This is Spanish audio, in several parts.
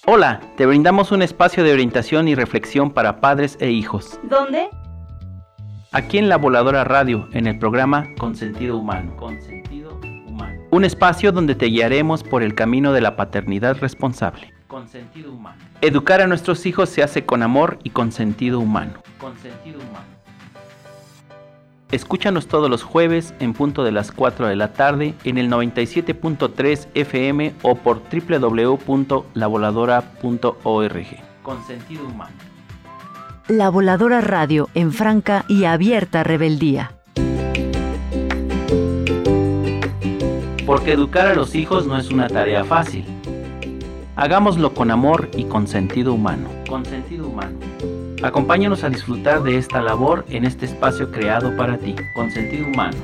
Hola, te brindamos un espacio de orientación y reflexión para padres e hijos. ¿Dónde? Aquí en La Voladora Radio, en el programa Consentido Humano. Un espacio donde te guiaremos por el camino de la paternidad responsable. Consentido Humano. Educar a nuestros hijos se hace con amor y con sentido humano. Escúchanos todos los jueves en punto de las 4 de la tarde en el 97.3 FM o por www.lavoladora.org. Con sentido humano. La Voladora Radio, en franca y abierta rebeldía. Porque educar a los hijos no es una tarea fácil. Hagámoslo con amor y con sentido humano. Acompáñanos a disfrutar de esta labor en este espacio creado para ti, con sentido humano.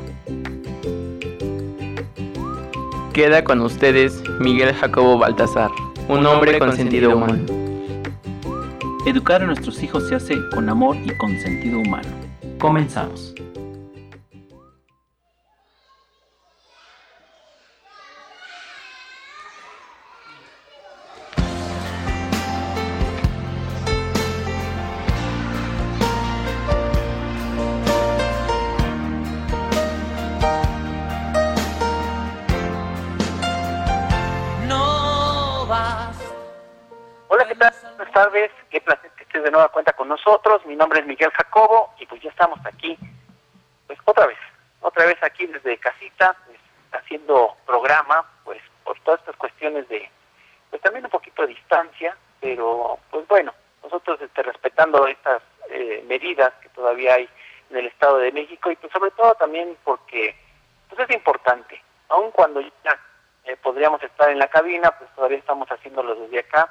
Queda con ustedes Miguel Jacobo Baltasar, un hombre con sentido humano. Educar a nuestros hijos se hace con amor y con sentido humano. Comenzamos. Hola, ¿qué tal? Buenas tardes, qué placer que estés de nueva cuenta con nosotros. Mi nombre es Miguel Jacobo y pues ya estamos aquí, pues otra vez aquí desde casita, pues haciendo programa, pues por todas estas cuestiones de, pues también un poquito de distancia, pero pues bueno, nosotros respetando estas medidas que todavía hay en el Estado de México y pues sobre todo también porque pues es importante, aun cuando ya podríamos estar en la cabina, pues todavía estamos haciéndolo desde acá.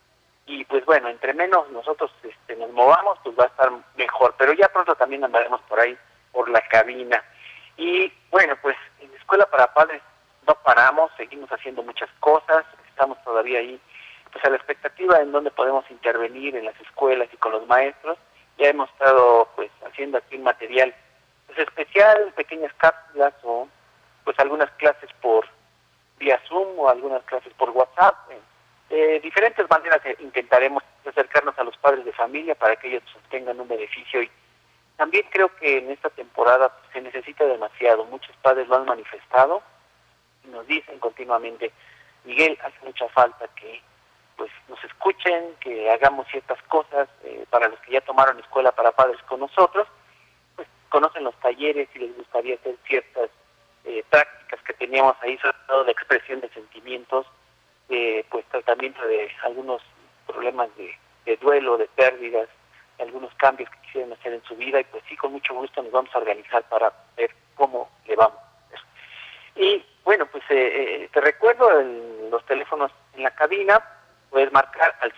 Y pues bueno, entre menos nosotros nos movamos, pues va a estar mejor. Pero ya pronto también andaremos por ahí, por la cabina. Y bueno, pues en la Escuela para Padres no paramos, seguimos haciendo muchas cosas. Estamos todavía ahí, pues a la expectativa en donde podemos intervenir en las escuelas y con los maestros. Ya hemos estado pues haciendo aquí un material pues especial, pequeñas cápsulas o pues algunas clases por vía Zoom o algunas clases por WhatsApp. De diferentes maneras intentaremos acercarnos a los padres de familia para que ellos obtengan un beneficio y también creo que en esta temporada se necesita demasiado. Muchos padres lo han manifestado y nos dicen continuamente, Miguel, hace mucha falta que pues nos escuchen, que hagamos ciertas cosas para los que ya tomaron escuela para padres con nosotros, pues conocen los talleres y les gustaría hacer ciertas prácticas que teníamos ahí, sobre todo de expresión de sentimientos, pues tratamiento de algunos problemas de duelo, de pérdidas, de algunos cambios que quisieran hacer en su vida y pues sí, con mucho gusto nos vamos a organizar para ver cómo le vamos a hacer. Y bueno, pues te recuerdo los teléfonos en la cabina, puedes marcar al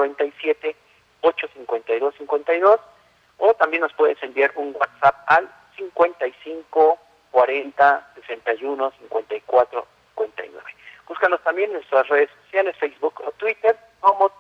597-852-52 o también nos puedes enviar un WhatsApp al 5540-61-54-59. Búscanos también en nuestras redes sociales, Facebook o Twitter, como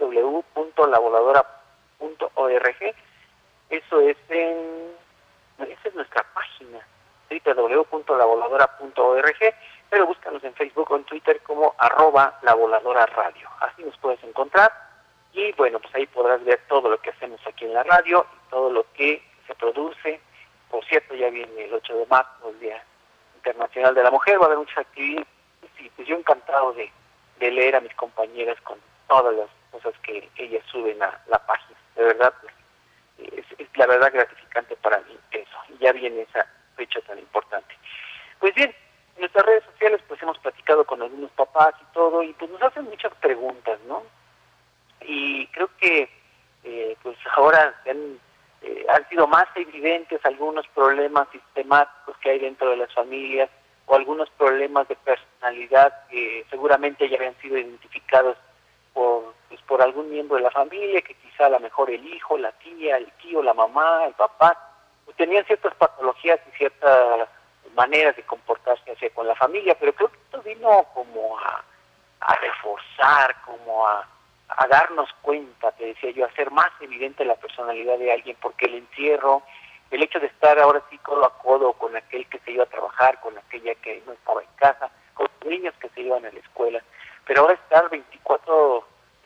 www.lavoladora.org. Esa es nuestra página, www.lavoladora.org, pero búscanos en Facebook o en Twitter como @lavoladoraradio. Así nos puedes encontrar y bueno, pues ahí podrás ver todo lo que hacemos aquí en la radio y todo lo que se produce. Por cierto, ya viene el 8 de marzo, el Día Internacional de la Mujer, va a haber muchas actividades. Sí, pues yo encantado de leer a mis compañeras con todas las cosas que ellas suben a la página. De verdad, pues, es la verdad gratificante para mí eso. Y ya viene esa fecha tan importante. Pues bien, en nuestras redes sociales pues hemos platicado con algunos papás y todo, y pues nos hacen muchas preguntas, ¿no? Y creo que pues ahora han sido más evidentes algunos problemas sistemáticos que hay dentro de las familias, o algunos problemas de personalidad que seguramente ya habían sido identificados por algún miembro de la familia, que quizá a lo mejor el hijo, la tía, el tío, la mamá, el papá, pues tenían ciertas patologías y ciertas maneras de comportarse hacia con la familia, pero creo que esto vino como a reforzar, como a darnos cuenta, te decía yo, a hacer más evidente la personalidad de alguien, porque el encierro, el hecho de estar ahora sí codo a codo con aquel que se iba a trabajar, con aquella que no estaba en casa, con los niños que se iban a la escuela, pero ahora estar 24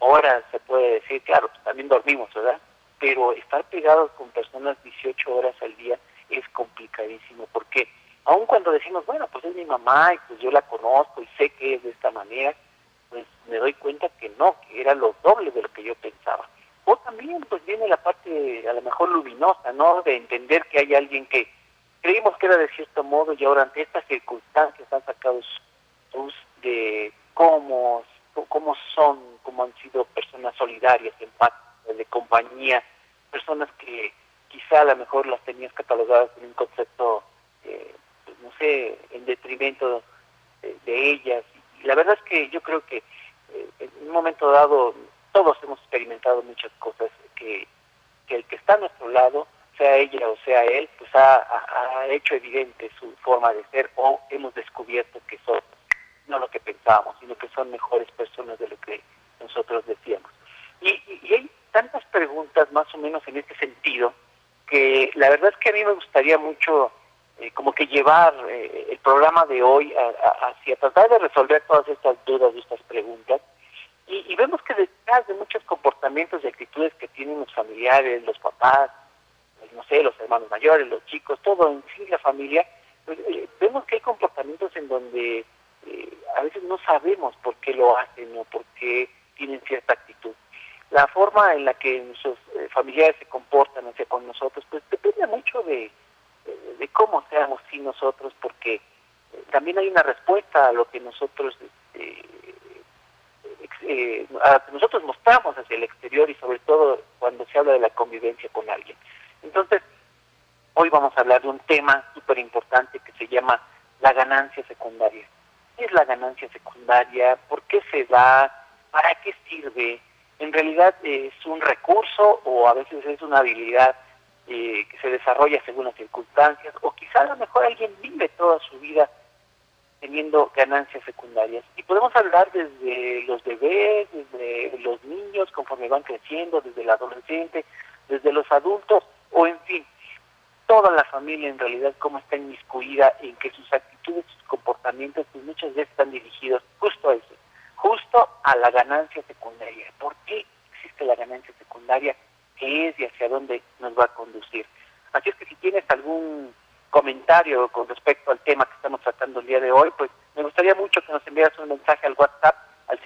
horas, se puede decir, claro, pues también dormimos, ¿verdad? Pero estar pegados con personas 18 horas al día es complicadísimo, porque aun cuando decimos, bueno, pues es mi mamá y pues yo la conozco y sé que es de esta manera, pues me doy cuenta que no, que era lo doble de lo que yo pensaba. O también pues viene la parte a lo mejor luminosa, ¿no? De entender que hay alguien que creímos que era de cierto modo y ahora ante estas circunstancias han sacado luz de cómo son, cómo han sido personas solidarias, empáticas, de compañía, personas que quizá a lo mejor las tenías catalogadas en un concepto, pues no sé, en detrimento de ellas. Y la verdad es que yo creo que en un momento dado todos hemos experimentado muchas cosas que el que está a nuestro lado, sea ella o sea él, pues ha hecho evidente su forma de ser, o hemos descubierto que son no lo que pensábamos, sino que son mejores personas de lo que nosotros decíamos. Y hay tantas preguntas más o menos en este sentido, que la verdad es que a mí me gustaría mucho como que llevar el programa de hoy hacia tratar de resolver todas estas dudas y estas preguntas. Y vemos que detrás de muchos comportamientos y actitudes que tienen los familiares, los papás, pues, no sé, los hermanos mayores, los chicos, todo en sí, la familia, pues, vemos que hay comportamientos en donde a veces no sabemos por qué lo hacen o por qué tienen cierta actitud. La forma en la que nuestros familiares se comportan hacia con nosotros, pues depende mucho de cómo seamos sí nosotros, porque también hay una respuesta a lo que nosotros a lo que nosotros mostramos hacia el exterior y sobre todo cuando se habla de la convivencia con alguien. Entonces, hoy vamos a hablar de un tema súper importante que se llama la ganancia secundaria. ¿Qué es la ganancia secundaria? ¿Por qué se da? ¿Para qué sirve? ¿En realidad es un recurso o a veces es una habilidad que se desarrolla según las circunstancias? O quizá a lo mejor alguien vive toda su vida teniendo ganancias secundarias. Y podemos hablar desde los bebés, desde los niños conforme van creciendo, desde el adolescente, desde los adultos, o en fin, toda la familia en realidad cómo está inmiscuida en que sus actitudes, sus comportamientos, pues muchas veces están dirigidos justo a eso, justo a la ganancia secundaria. ¿Por qué existe la ganancia secundaria? ¿Qué es y hacia dónde nos va a conducir? Así es que si tienes algún comentario con respecto al tema que estamos tratando el día de hoy, pues me gustaría mucho que nos enviaras un mensaje al WhatsApp al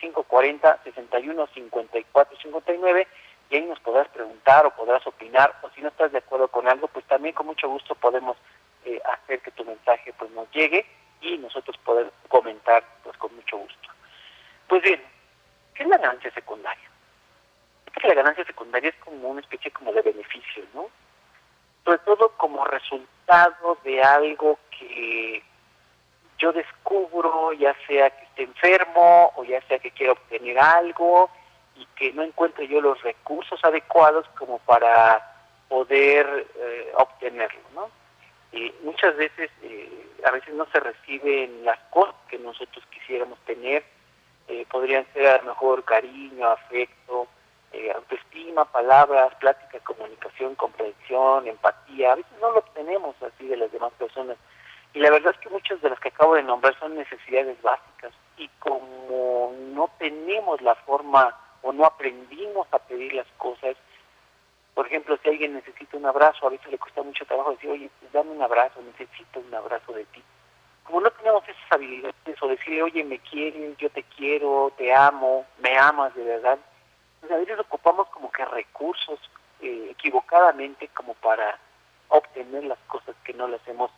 5540-6154-59 y ahí nos podrás preguntar o podrás opinar, o si no estás de acuerdo con algo, pues también con mucho gusto podemos hacer que tu mensaje pues nos llegue y nosotros poder comentar pues con mucho gusto. Pues bien, ¿qué es la ganancia secundaria? La ganancia secundaria es como una especie como de beneficio, ¿no? Sobre todo como resultado de algo que yo descubro, ya sea que esté enfermo o ya sea que quiera obtener algo y que no encuentre yo los recursos adecuados como para poder obtenerlo, ¿no? Muchas veces, a veces no se reciben las cosas que nosotros quisiéramos tener, podrían ser a lo mejor cariño, afecto, autoestima, palabras, plática, comunicación, comprensión, empatía. A veces no lo obtenemos así de las demás personas. Y la verdad es que muchas de las que acabo de nombrar son necesidades básicas. Y como no tenemos la forma o no aprendimos a pedir las cosas, por ejemplo, si alguien necesita un abrazo, a veces le cuesta mucho trabajo decir, oye, pues dame un abrazo, necesito un abrazo de ti. Como no tenemos esas habilidades, o decirle, oye, me quieres, yo te quiero, te amo, me amas de verdad, pues a veces ocupamos como que recursos equivocadamente como para obtener las cosas que no las hemos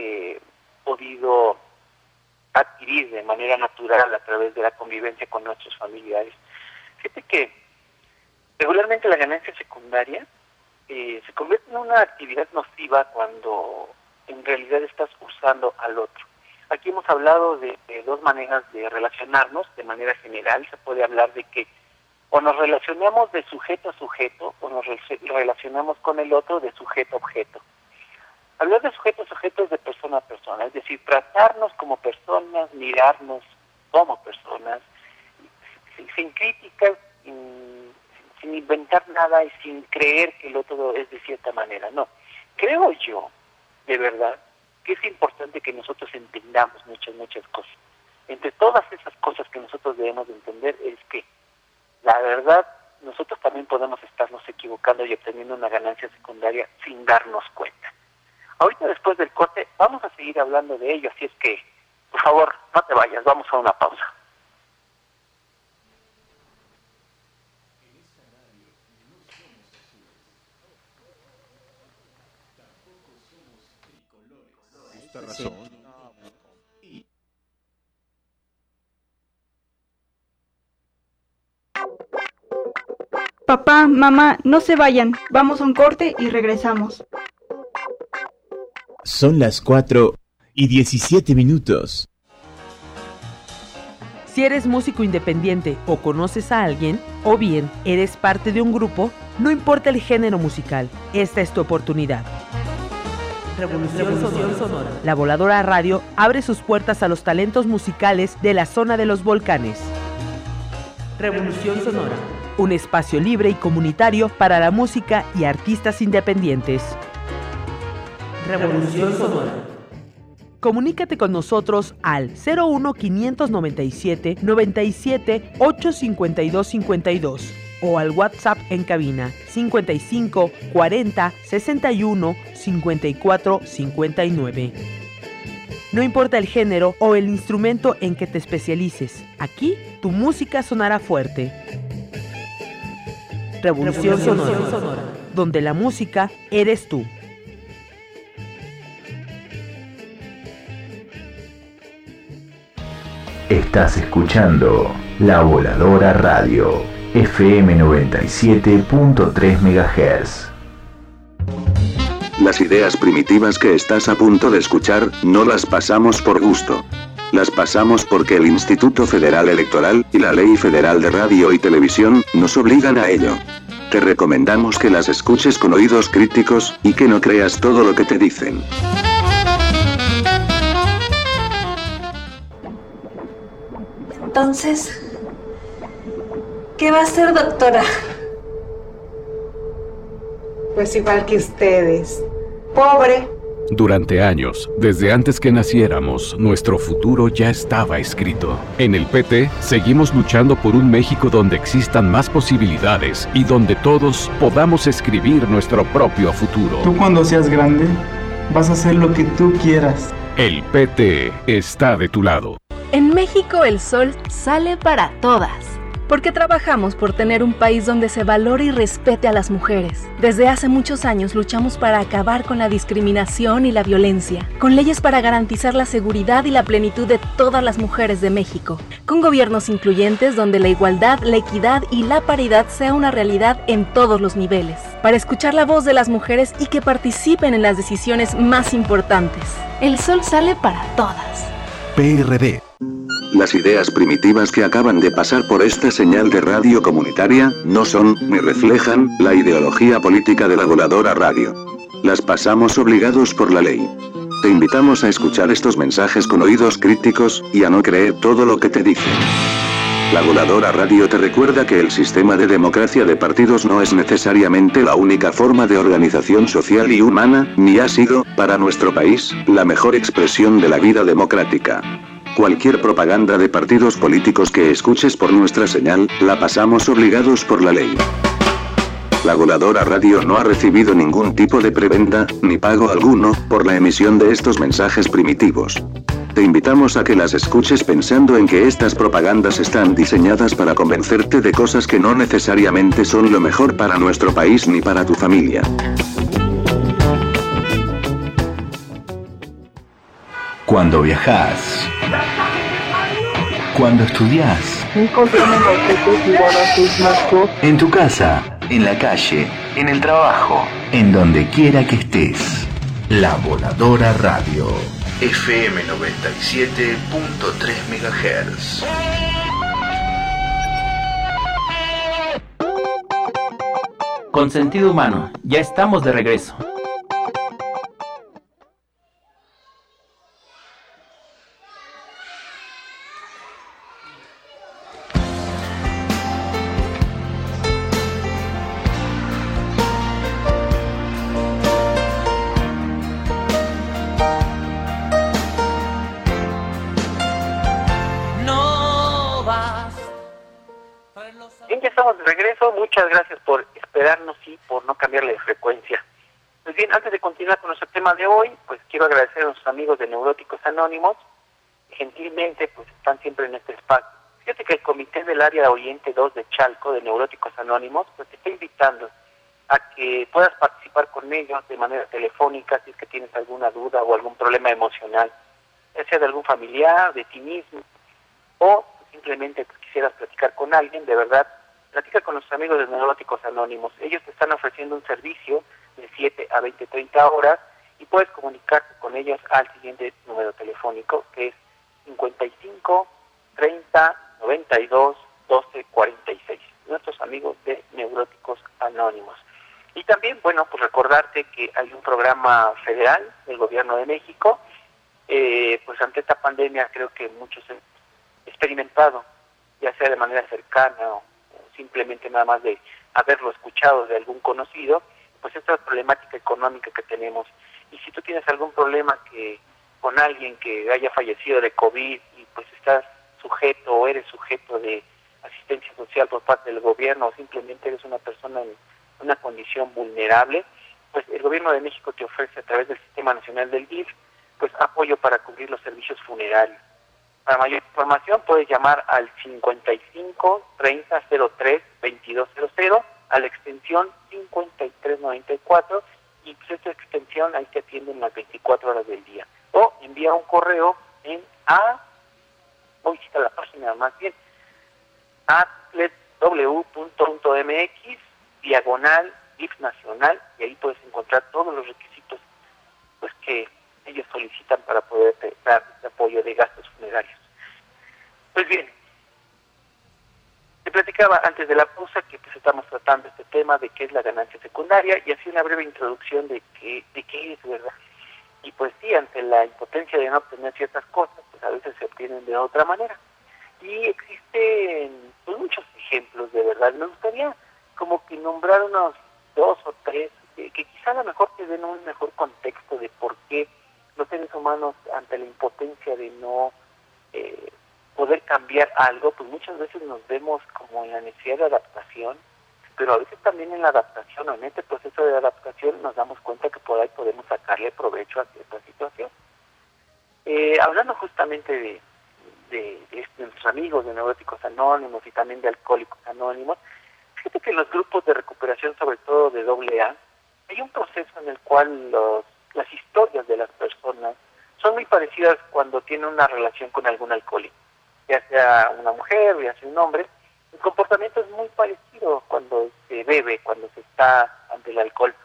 podido adquirir de manera natural a través de la convivencia con nuestros familiares. Fíjate que regularmente la ganancia secundaria se convierte en una actividad nociva cuando en realidad estás usando al otro. Aquí hemos hablado de dos maneras de relacionarnos de manera general. Se puede hablar de que o nos relacionamos de sujeto a sujeto o nos relacionamos con el otro de sujeto a objeto. Hablar de sujeto a sujeto es de persona a persona, es decir, tratarnos como personas, mirarnos como personas, sin críticas, sin inventar nada y sin creer que el otro es de cierta manera. No, creo yo, de verdad, que es importante que nosotros entendamos muchas cosas. Entre todas esas cosas que nosotros debemos de entender es que la verdad, nosotros también podemos estarnos equivocando y obteniendo una ganancia secundaria sin darnos cuenta. Ahorita, después del corte, vamos a seguir hablando de ello, así es que, por favor, no te vayas, vamos a una pausa. Razón. Papá, mamá, no se vayan. Vamos a un corte y regresamos. Son las 4:17. Si eres músico independiente o conoces a alguien, o bien eres parte de un grupo, no importa el género musical, esta es tu oportunidad. Revolución Sonora. La Voladora Radio abre sus puertas a los talentos musicales de la zona de los volcanes. Revolución Sonora. Un espacio libre y comunitario para la música y artistas independientes. Revolución Sonora. Comunícate con nosotros al 01597 97 852 52 o al WhatsApp en cabina 55 40 61 54 59. No importa el género o el instrumento en que te especialices, aquí tu música sonará fuerte. Revolución Sonora, donde la música eres tú. Estás escuchando La Voladora Radio, FM 97.3 MHz. Las ideas primitivas que estás a punto de escuchar, no las pasamos por gusto. Las pasamos porque el Instituto Federal Electoral y la Ley Federal de Radio y Televisión nos obligan a ello. Te recomendamos que las escuches con oídos críticos y que no creas todo lo que te dicen. Entonces, ¿qué va a hacer, doctora? Pues igual que ustedes, pobre. Durante años, desde antes que naciéramos, nuestro futuro ya estaba escrito. En el PT, seguimos luchando por un México donde existan más posibilidades y donde todos podamos escribir nuestro propio futuro. Tú cuando seas grande, vas a hacer lo que tú quieras. El PT está de tu lado. En México el sol sale para todas, porque trabajamos por tener un país donde se valore y respete a las mujeres. Desde hace muchos años luchamos para acabar con la discriminación y la violencia, con leyes para garantizar la seguridad y la plenitud de todas las mujeres de México, con gobiernos incluyentes donde la igualdad, la equidad y la paridad sea una realidad en todos los niveles, para escuchar la voz de las mujeres y que participen en las decisiones más importantes. El sol sale para todas. PRD. Las ideas primitivas que acaban de pasar por esta señal de radio comunitaria, no son, ni reflejan, la ideología política de la Voladora Radio. Las pasamos obligados por la ley. Te invitamos a escuchar estos mensajes con oídos críticos, y a no creer todo lo que te dicen. La Voladora Radio te recuerda que el sistema de democracia de partidos no es necesariamente la única forma de organización social y humana, ni ha sido, para nuestro país, la mejor expresión de la vida democrática. Cualquier propaganda de partidos políticos que escuches por nuestra señal, la pasamos obligados por la ley. La Voladora Radio no ha recibido ningún tipo de preventa, ni pago alguno, por la emisión de estos mensajes primitivos. Te invitamos a que las escuches pensando en que estas propagandas están diseñadas para convencerte de cosas que no necesariamente son lo mejor para nuestro país ni para tu familia. Cuando viajás, cuando estudiás, en tu casa, en la calle, en el trabajo, en donde quiera que estés. La Voladora Radio, FM 97.3 MHz. Con sentido humano, ya estamos de regreso. Bien, ya estamos de regreso. Muchas gracias por esperarnos y por no cambiarle de frecuencia. Pues bien, antes de continuar con nuestro tema de hoy, pues quiero agradecer a nuestros amigos de Neuróticos Anónimos, que gentilmente pues están siempre en este espacio. Fíjate que el Comité del Área Oriente 2 de Chalco, de Neuróticos Anónimos, pues te está invitando a que puedas participar con ellos de manera telefónica si es que tienes alguna duda o algún problema emocional, ya sea de algún familiar, de ti mismo, o simplemente pues, quisieras platicar con alguien. De verdad, platica con nuestros amigos de Neuróticos Anónimos. Ellos te están ofreciendo un servicio de 7 a 20-30 horas y puedes comunicarte con ellos al siguiente número telefónico, que es 55 30 92 12 46. Nuestros amigos de Neuróticos Anónimos. Y también, bueno, pues recordarte que hay un programa federal del Gobierno de México. Pues ante esta pandemia creo que muchos han experimentado, ya sea de manera cercana o simplemente nada más de haberlo escuchado de algún conocido, pues esta problemática económica que tenemos. Y si tú tienes algún problema que con alguien que haya fallecido de COVID y pues estás sujeto o eres sujeto de asistencia social por parte del gobierno o simplemente eres una persona en una condición vulnerable, pues el Gobierno de México te ofrece a través del Sistema Nacional del DIF pues apoyo para cubrir los servicios funerarios. Para mayor información puedes llamar al 55 30 03 2200 a la extensión 5394 y pues esta extensión ahí te atienden las 24 horas del día. O envía un correo en voy a citar la página más bien, atletw.mx/DIF nacional, y ahí puedes encontrar todos los requisitos pues que ellos solicitan para poder dar este apoyo de gastos funerarios. Pues bien, te platicaba antes de la pausa que pues estamos tratando este tema de qué es la ganancia secundaria y así una breve introducción de qué es, ¿verdad? Y pues sí, ante la impotencia de no obtener ciertas cosas, pues a veces se obtienen de otra manera. Y existen pues, muchos ejemplos, de verdad. Me gustaría como que nombrar unos 2 o 3 que quizá a lo mejor te den un mejor contexto de por qué los seres humanos, ante la impotencia de no poder cambiar algo, pues muchas veces nos vemos como en la necesidad de adaptación, pero a veces también en la adaptación o en este proceso de adaptación nos damos cuenta que por ahí podemos sacarle provecho a cierta situación. Hablando justamente de nuestros amigos de Neuróticos Anónimos y también de Alcohólicos Anónimos, fíjate que en los grupos de recuperación, sobre todo de AA, hay un proceso en el cual las historias de las personas son muy parecidas cuando tienen una relación con algún alcohólico, ya sea una mujer o ya sea un hombre. El comportamiento es muy parecido cuando se bebe, cuando se está ante el alcohol.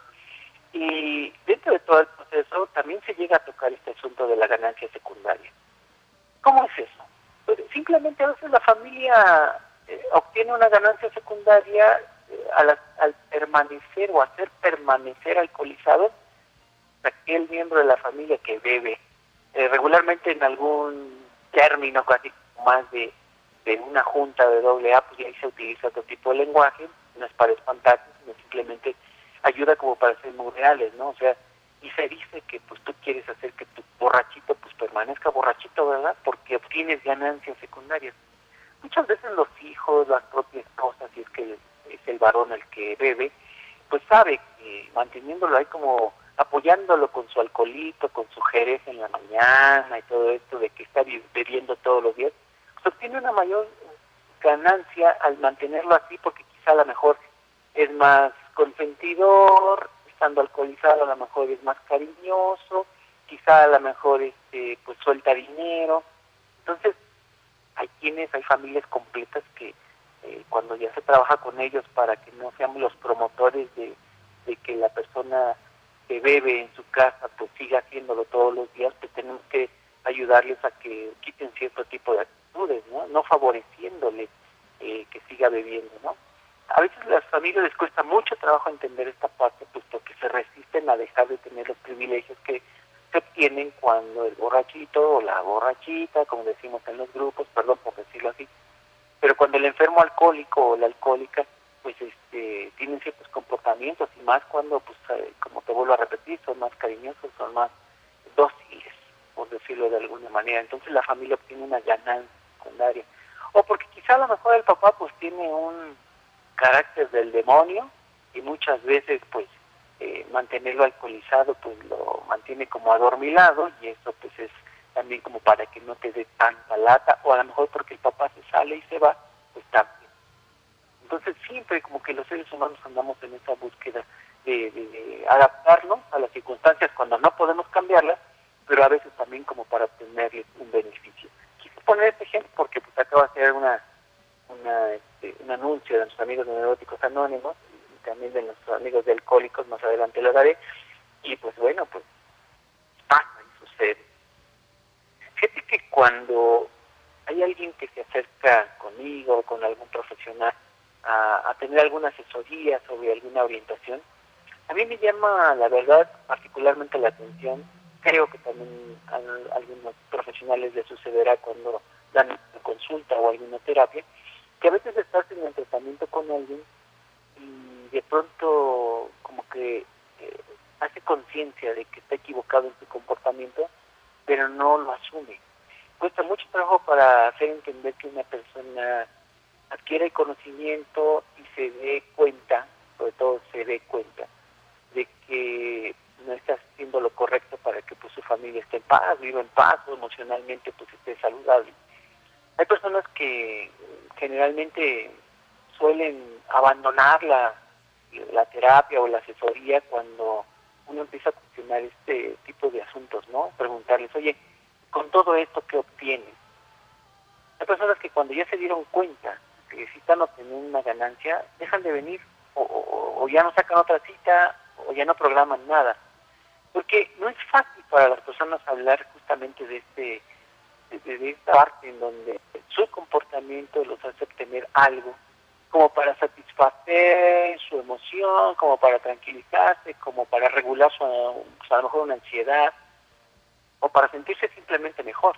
Y dentro de todo el proceso también se llega a tocar este asunto de la ganancia secundaria. ¿Cómo es eso? Pues simplemente a veces la familia obtiene una ganancia secundaria al permanecer o hacer permanecer alcoholizado aquel miembro de la familia que bebe. Regularmente en algún término casi más de una junta de AA, pues ahí se utiliza otro tipo de lenguaje, no es para espantar, sino simplemente ayuda como para ser muy reales, ¿no? O sea, y se dice que pues tú quieres hacer que tu borrachito pues permanezca borrachito, ¿verdad? Porque obtienes ganancias secundarias. Muchas veces los hijos, las propias esposas, si es que es el varón el que bebe, pues sabe que manteniéndolo ahí como apoyándolo con su alcoholito, con su jerez en la mañana y todo esto de que está bebiendo todos los días, pues obtiene una mayor ganancia al mantenerlo así, porque quizá a lo mejor es más consentidor, estando alcoholizado a lo mejor es más cariñoso, quizá a lo mejor pues suelta dinero. Entonces hay familias completas que cuando ya se trabaja con ellos para que no seamos los promotores de que la persona que bebe en su casa pues siga haciéndolo todos los días, pues tenemos que ayudarles a que quiten cierto tipo de actitudes, no favoreciéndole que siga bebiendo, ¿no? A veces a las familias les cuesta mucho trabajo entender esta parte, pues porque se resisten a dejar de tener los privilegios que se obtienen cuando el borrachito o la borrachita, como decimos en los grupos, perdón por decirlo así, pero cuando el enfermo alcohólico o la alcohólica pues tienen ciertos comportamientos, y más cuando, pues como te vuelvo a repetir, son más cariñosos, son más dóciles, por decirlo de alguna manera. Entonces la familia obtiene una ganancia secundaria. o porque quizá a lo mejor el papá pues tiene un carácter del demonio y muchas veces pues mantenerlo alcoholizado pues lo mantiene como adormilado, y eso pues es también como para que no te dé tanta lata, o a lo mejor porque el papá se sale y se va, pues también. Entonces siempre como que los seres humanos andamos en esa búsqueda de adaptarnos a las circunstancias cuando no podemos cambiarlas, pero a veces también como para obtenerles un beneficio. Quise poner este ejemplo porque pues acabo de hacer un anuncio de nuestros amigos de Neuróticos Anónimos y también de nuestros amigos de Alcohólicos, más adelante lo daré, y pues bueno, pues pasa y sucede. Fíjate que cuando hay alguien que se acerca conmigo o con algún profesional a tener alguna asesoría sobre alguna orientación, a mí me llama, la verdad, particularmente la atención. Creo que también a algunos profesionales les sucederá cuando dan una consulta o alguna terapia, que a veces estás en el tratamiento con alguien y de pronto como que hace conciencia de que está equivocado en su comportamiento, pero no lo asume. Cuesta mucho trabajo para hacer entender que una persona adquiere el conocimiento y se dé cuenta, sobre todo se dé cuenta, de que no está haciendo lo correcto para que pues su familia esté en paz, viva en paz, o emocionalmente pues esté saludable. Hay personas que generalmente suelen abandonar la terapia o la asesoría cuando uno empieza a cuestionar este tipo de asuntos, ¿no? Preguntarles, oye, con todo esto, ¿qué obtienes? Hay personas que cuando ya se dieron cuenta que si están obteniendo una ganancia, dejan de venir, o ya no sacan otra cita, o ya no programan nada. Porque no es fácil para las personas hablar justamente de esta parte en donde su comportamiento los hace obtener algo, como para satisfacer su emoción, como para tranquilizarse, como para regular a lo mejor una ansiedad, o para sentirse simplemente mejor.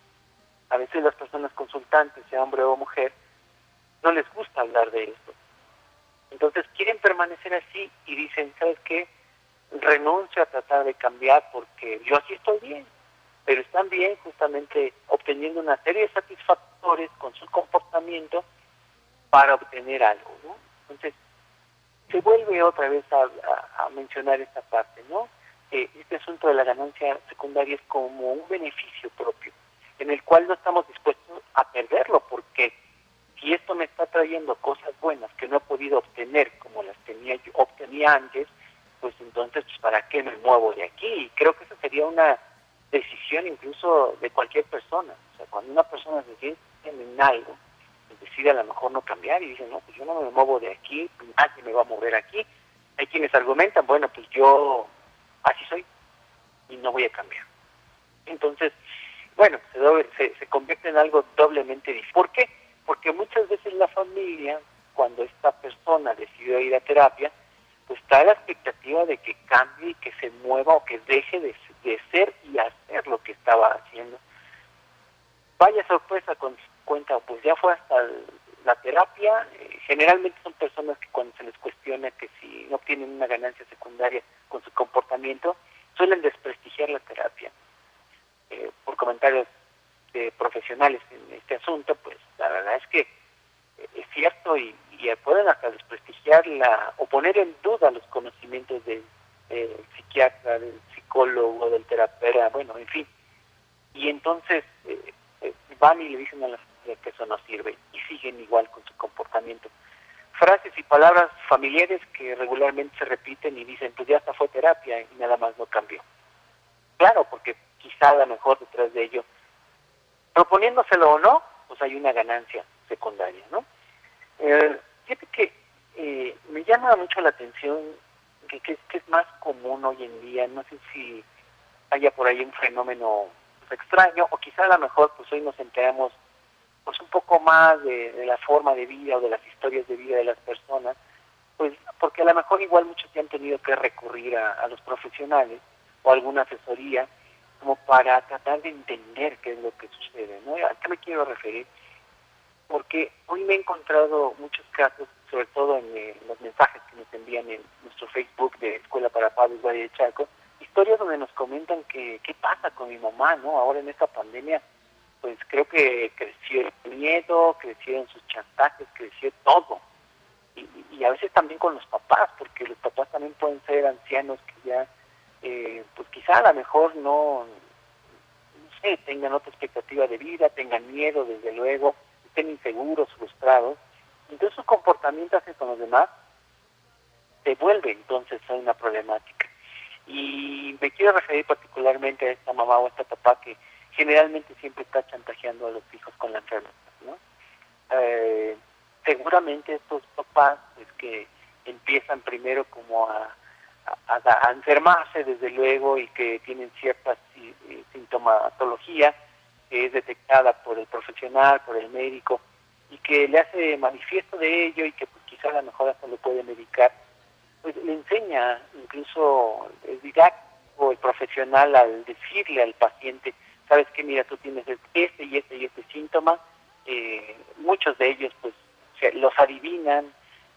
A veces las personas consultantes, sea hombre o mujer, no les gusta hablar de esto. Entonces quieren permanecer así y dicen, ¿sabes qué? Renuncio a tratar de cambiar porque yo así estoy bien. Pero están bien justamente obteniendo una serie de satisfactores con su comportamiento para obtener algo, ¿no? Entonces, se vuelve otra vez a mencionar esta parte, ¿no? Este asunto de la ganancia secundaria es como un beneficio propio, en el cual no estamos dispuestos a perderlo, porque si esto me está trayendo cosas buenas que no he podido obtener como las obtenía antes, pues entonces, pues, ¿para qué me muevo de aquí? Y creo que esa sería una decisión incluso de cualquier persona. O sea, cuando una persona se siente en algo, pues decide a lo mejor no cambiar y dice, no, pues yo no me muevo de aquí, nadie me va a mover aquí. Hay quienes argumentan, bueno, pues yo así soy y no voy a cambiar. Entonces, bueno, se convierte en algo doblemente difícil. ¿Por qué? Porque muchas veces la familia, cuando esta persona decidió ir a terapia, pues está la expectativa de que cambie y que se mueva o que deje de ser y hacer lo que estaba haciendo. Vaya sorpresa cuenta, pues ya fue hasta la terapia. Generalmente son personas que cuando se les cuestiona que si no obtienen una ganancia secundaria con su comportamiento, suelen desprestigiar la terapia. Por comentarios de profesionales en este asunto, pues la verdad es que es cierto y pueden hasta desprestigiarla o poner en duda los conocimientos del psiquiatra, del psicólogo, del terapeuta, bueno, en fin. Y entonces van y le dicen a la familia que eso no sirve y siguen igual con su comportamiento. Frases y palabras familiares que regularmente se repiten y dicen, pues ya hasta fue terapia y nada más no cambió. Claro, porque quizá a lo mejor detrás de ello, proponiéndoselo o no, pues hay una ganancia secundaria, ¿no? Fíjate que me llama mucho la atención que es más común hoy en día. No sé si haya por ahí un fenómeno pues, extraño, o quizá a lo mejor pues hoy nos enteramos pues un poco más de la forma de vida o de las historias de vida de las personas, pues porque a lo mejor igual muchos ya han tenido que recurrir a los profesionales o alguna asesoría como para tratar de entender qué es lo que sucede, ¿no? ¿A qué me quiero referir? Porque hoy me he encontrado muchos casos, sobre todo en los mensajes que nos envían en nuestro Facebook de Escuela para Padres Valle de Chalco, historias donde nos comentan que qué pasa con mi mamá, ¿no? Ahora en esta pandemia, pues creo que creció el miedo, crecieron sus chantajes, creció todo. Y a veces también con los papás, porque los papás también pueden ser ancianos que ya, pues quizá a lo mejor no sé, tengan otra expectativa de vida, tengan miedo, desde luego, estén inseguros, frustrados. Entonces su comportamiento hacia con los demás se vuelve entonces una problemática. Y me quiero referir particularmente a esta mamá o a esta papá que generalmente siempre está chantajeando a los hijos con la enfermedad, ¿no? Seguramente estos papás pues que empiezan primero como a enfermarse, desde luego, y que tienen cierta sintomatología que es detectada por el profesional, por el médico, y que le hace manifiesto de ello y que pues, quizá a lo mejor hasta lo puede medicar, pues le enseña incluso el didáctico, el profesional, al decirle al paciente, sabes que mira, tú tienes este y este síntoma. Muchos de ellos pues los adivinan,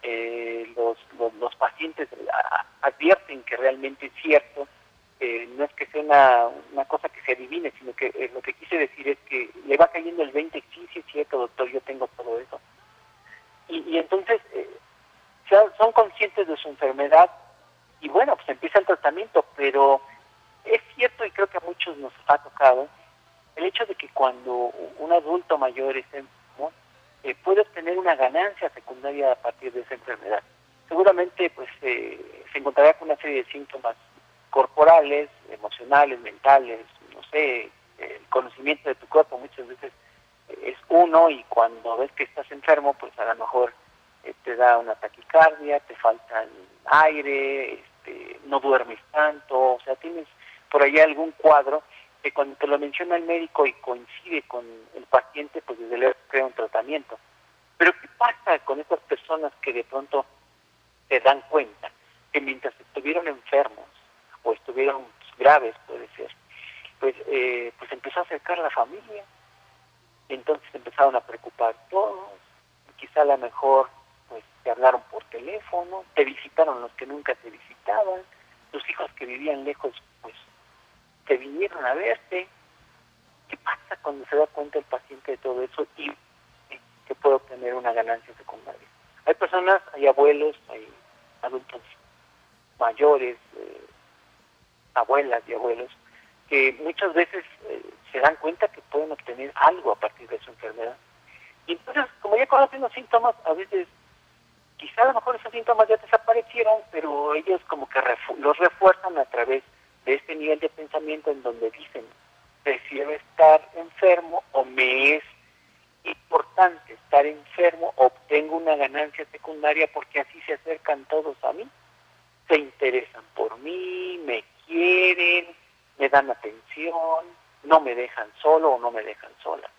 los pacientes advierten que realmente es cierto. No es que sea una cosa que se adivine, sino que lo que quise decir es que le va cayendo el 20, sí es cierto, doctor, yo tengo todo eso. Y entonces son conscientes de su enfermedad y bueno, pues empieza el tratamiento, pero es cierto, y creo que a muchos nos ha tocado, el hecho de que cuando un adulto mayor esté enfermo, puede obtener una ganancia secundaria a partir de esa enfermedad. Seguramente pues se encontrará con una serie de síntomas corporales, emocionales, mentales, no sé, el conocimiento de tu cuerpo muchas veces es uno, y cuando ves que estás enfermo, pues a lo mejor te da una taquicardia, te falta aire, no duermes tanto, o sea, tienes por allá algún cuadro que cuando te lo menciona el médico y coincide con el paciente, pues desde luego crea un tratamiento. Pero ¿qué pasa con estas personas que de pronto se dan cuenta que mientras estuvieron enfermos o estuvieron graves, puede ser, pues empezó a acercar a la familia, entonces empezaron a preocupar todos, quizá a lo mejor pues te hablaron por teléfono, te visitaron los que nunca te visitaban, tus hijos que vivían lejos pues te vinieron a verte. ¿Qué pasa cuando se da cuenta el paciente de todo eso y que puede obtener una ganancia secundaria? Hay personas, hay abuelos, hay adultos mayores, abuelas y abuelos, que muchas veces se dan cuenta que pueden obtener algo a partir de su enfermedad. Y entonces, como ya conocen los síntomas, a veces, quizá a lo mejor esos síntomas ya desaparecieron, pero ellos como que los refuerzan a través de este nivel de pensamiento en donde dicen, prefiero estar enfermo o me es importante estar enfermo, obtengo una ganancia secundaria porque así se acercan todos a mí, se interesan por mí, me quieren, me dan atención, no me dejan solo o no me dejan sola.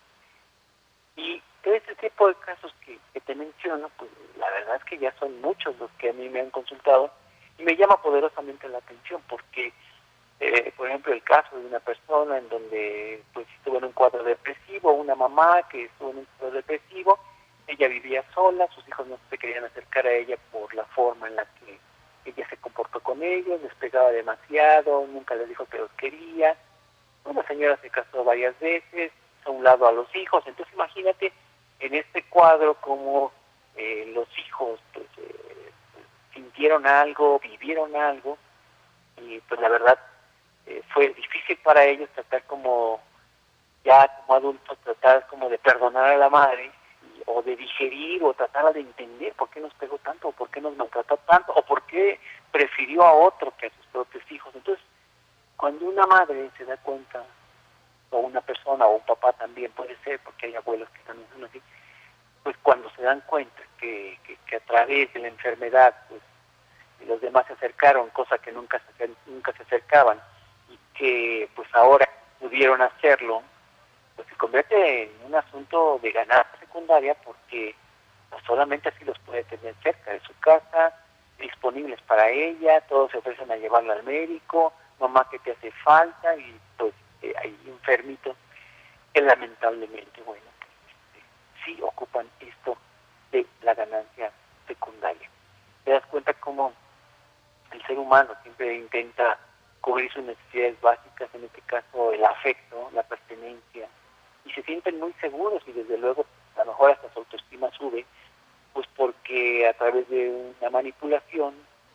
Y todo este tipo de casos que te menciono, pues la verdad es que ya son muchos los que a mí me han consultado y me llama poderosamente la atención porque, por ejemplo, el caso de una persona en donde pues estuvo en un cuadro depresivo, una mamá que estuvo en un cuadro depresivo, ella vivía sola, sus hijos no se querían acercar a ella por la forma en la que ella se comportó con ellos, les pegaba demasiado, nunca les dijo que los quería. Una señora se casó varias veces, a un lado a los hijos, entonces imagínate en este cuadro cómo los hijos pues, sintieron algo, vivieron algo, y pues la verdad fue difícil para ellos tratar como adultos, tratar como de perdonar a la madre, o de digerir, o tratar de entender por qué nos pegó tanto, o por qué nos maltrató tanto, o por qué prefirió a otro que a sus propios hijos. Entonces, cuando una madre se da cuenta, o una persona, o un papá también puede ser, porque hay abuelos que también son así, pues cuando se dan cuenta que a través de la enfermedad, pues los demás se acercaron, cosa que nunca se acercaban, y que pues ahora pudieron hacerlo, pues se convierte en un asunto de ganancia secundaria, porque pues, solamente así los puede tener cerca de su casa, disponibles para ella, todos se ofrecen a llevarla al médico, mamá que te hace falta, y pues hay enfermitos que lamentablemente, bueno, sí ocupan esto de la ganancia secundaria. Te das cuenta cómo el ser humano siempre intenta cubrir sus necesidades básicas, en este caso el afecto, la pertenencia, y y se sienten muy seguros y desde luego a lo mejor hasta su autoestima sube, pues porque a través de una manipulación,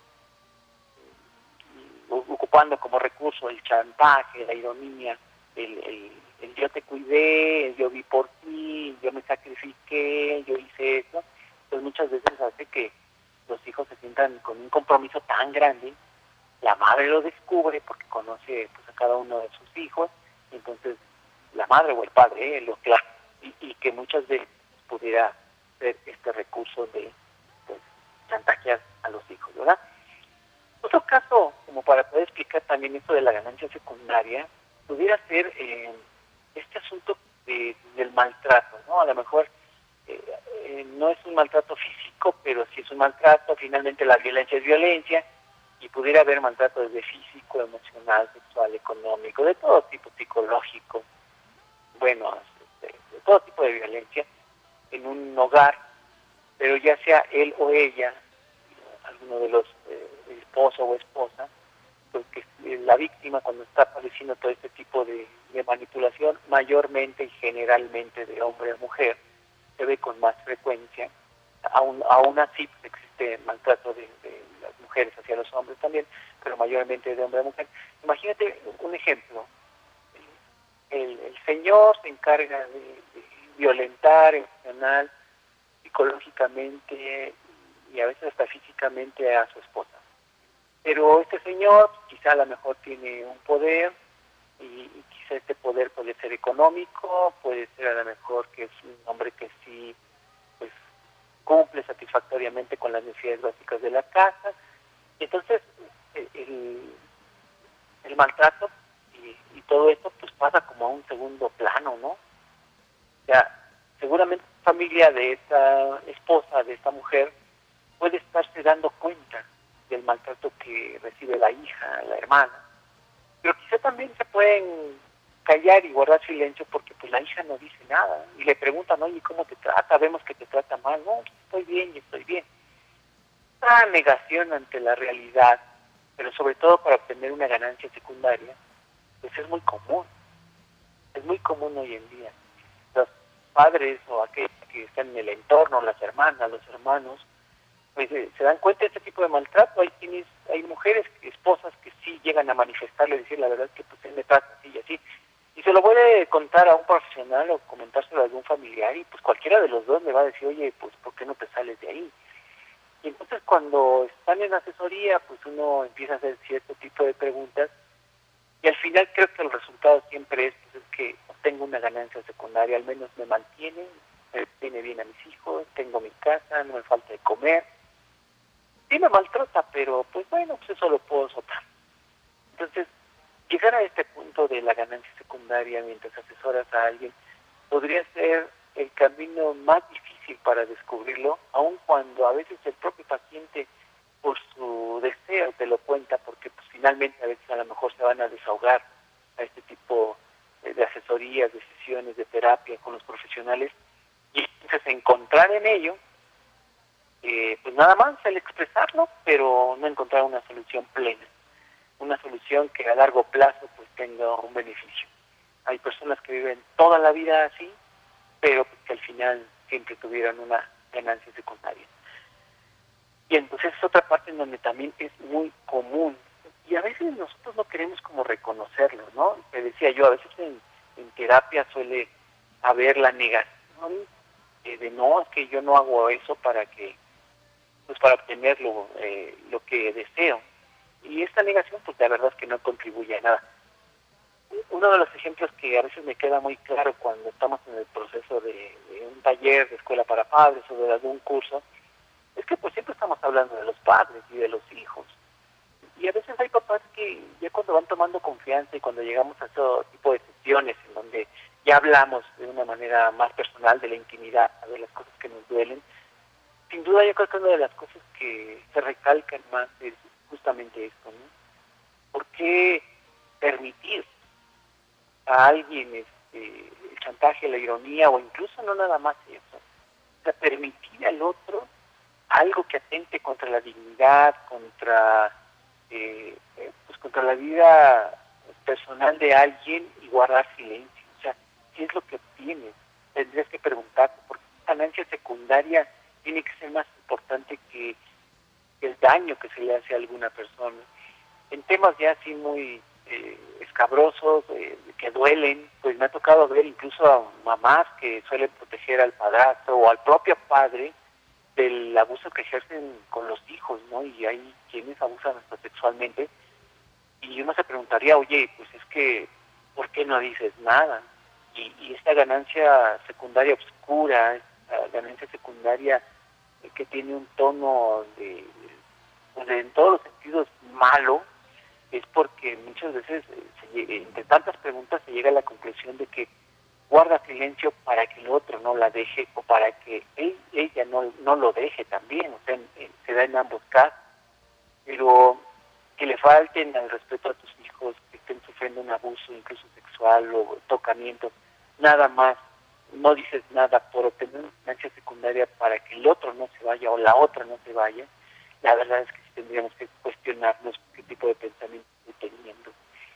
ocupando como recurso el chantaje, la ironía, el yo te cuidé, el yo vi por ti, yo me sacrifiqué, yo hice eso, pues muchas veces hace que los hijos se sientan con un compromiso tan grande. La madre lo descubre porque conoce pues, a cada uno de sus hijos, y entonces la madre o el padre lo clava, y que muchas veces pudiera ser este recurso de pues, chantajear a los hijos, ¿verdad? Otro caso, como para poder explicar también esto de la ganancia secundaria, pudiera ser este asunto del maltrato, ¿no? A lo mejor no es un maltrato físico, pero sí es un maltrato. Finalmente la violencia es violencia, y pudiera haber maltrato desde físico, emocional, sexual, económico, de todo tipo, psicológico, bueno, de todo tipo de violencia en un hogar, pero ya sea él o ella, alguno de los esposo o esposa, pues que la víctima cuando está padeciendo todo este tipo de manipulación, mayormente y generalmente de hombre a mujer, se ve con más frecuencia. Aún así pues, existe maltrato de las mujeres hacia los hombres también, pero mayormente de hombre a mujer. Imagínate un ejemplo. El señor se encarga de violentar emocional, psicológicamente y a veces hasta físicamente a su esposa. Pero este señor quizá a lo mejor tiene un poder, y quizá este poder puede ser económico, puede ser a lo mejor que es un hombre que sí pues cumple satisfactoriamente con las necesidades básicas de la casa. Entonces el maltrato y todo esto pues pasa como a un segundo plano, ¿no? O sea, seguramente la familia de esta esposa, de esta mujer, puede estarse dando cuenta del maltrato que recibe la hija, la hermana, pero quizá también se pueden callar y guardar silencio porque pues la hija no dice nada y le preguntan, oye, ¿cómo te trata? Vemos que te trata mal. No, estoy bien y estoy bien. Esta negación ante la realidad, pero sobre todo para obtener una ganancia secundaria, pues es muy común. Es muy común hoy en día. Los padres o aquellos que están en el entorno, las hermanas, los hermanos, pues se dan cuenta de este tipo de maltrato. Hay mujeres, esposas que sí llegan a manifestarle, decir la verdad que pues él me trata así y así, y se lo puede contar a un profesional o comentárselo a algún familiar, y pues cualquiera de los dos le va a decir, oye, pues ¿por qué no te sales de ahí? Y entonces cuando están en asesoría, pues uno empieza a hacer cierto tipo de preguntas, y al final creo que el resultado siempre es que obtengo una ganancia secundaria, al menos me mantiene bien a mis hijos, tengo mi casa, no me falta de comer. Sí me maltrata, pero pues bueno, pues eso lo puedo soltar. Entonces, llegar a este punto de la ganancia secundaria mientras asesoras a alguien podría ser el camino más difícil para descubrirlo, aun cuando a veces el propio paciente por su deseo te lo cuenta, porque pues finalmente a veces a lo mejor se van a desahogar a este tipo de asesorías, de sesiones, de terapia con los profesionales, y entonces encontrar en ello pues nada más el expresarlo, pero no encontrar una solución plena, una solución que a largo plazo pues tenga un beneficio. Hay personas que viven toda la vida así, pero que al final siempre tuvieron una ganancia secundaria. Y entonces es otra parte en donde también es muy común, y a veces nosotros no queremos como reconocerlo, ¿no? Te decía yo, a veces en terapia suele haber la negación de no, es que yo no hago eso para obtener lo que deseo. Y esta negación, pues la verdad es que no contribuye a nada. Uno de los ejemplos que a veces me queda muy claro cuando estamos en el proceso de un taller de escuela para padres o de algún curso, es que pues siempre estamos hablando de los padres y de los hijos. Y a veces hay papás que ya cuando van tomando confianza y cuando llegamos a ese tipo de sesiones en donde ya hablamos de una manera más personal de la intimidad, de las cosas que nos duelen, sin duda yo creo que una de las cosas que se recalcan más es justamente esto, ¿no? ¿Por qué permitir a alguien el chantaje, la ironía, o incluso no nada más eso? O sea, permitir al otro algo que atente contra la dignidad, contra la vida personal de alguien y guardar silencio. O sea, qué es lo que obtienes. Tendrías que preguntarte, porque la ganancia secundaria tiene que ser más importante que el daño que se le hace a alguna persona. En temas ya así muy escabrosos, que duelen, pues me ha tocado ver incluso a mamás que suelen proteger al padrastro o al propio padre del abuso que ejercen con los hijos, ¿no? Y hay quienes abusan hasta sexualmente. Y uno se preguntaría, oye, pues es que, ¿por qué no dices nada? Y esta ganancia secundaria oscura, esta ganancia secundaria que tiene un tono en todos los sentidos malo, es porque muchas veces, entre tantas preguntas, se llega a la conclusión de que guarda silencio para que el otro no la deje o para que ella no lo deje también. O sea, se da en ambos casos. Pero que le falten al respeto a tus hijos, que estén sufriendo un abuso, incluso sexual o tocamiento, nada más, no dices nada por obtener una ganancia secundaria para que el otro no se vaya o la otra no se vaya, la verdad es que sí tendríamos que cuestionarnos qué tipo de pensamiento estoy teniendo.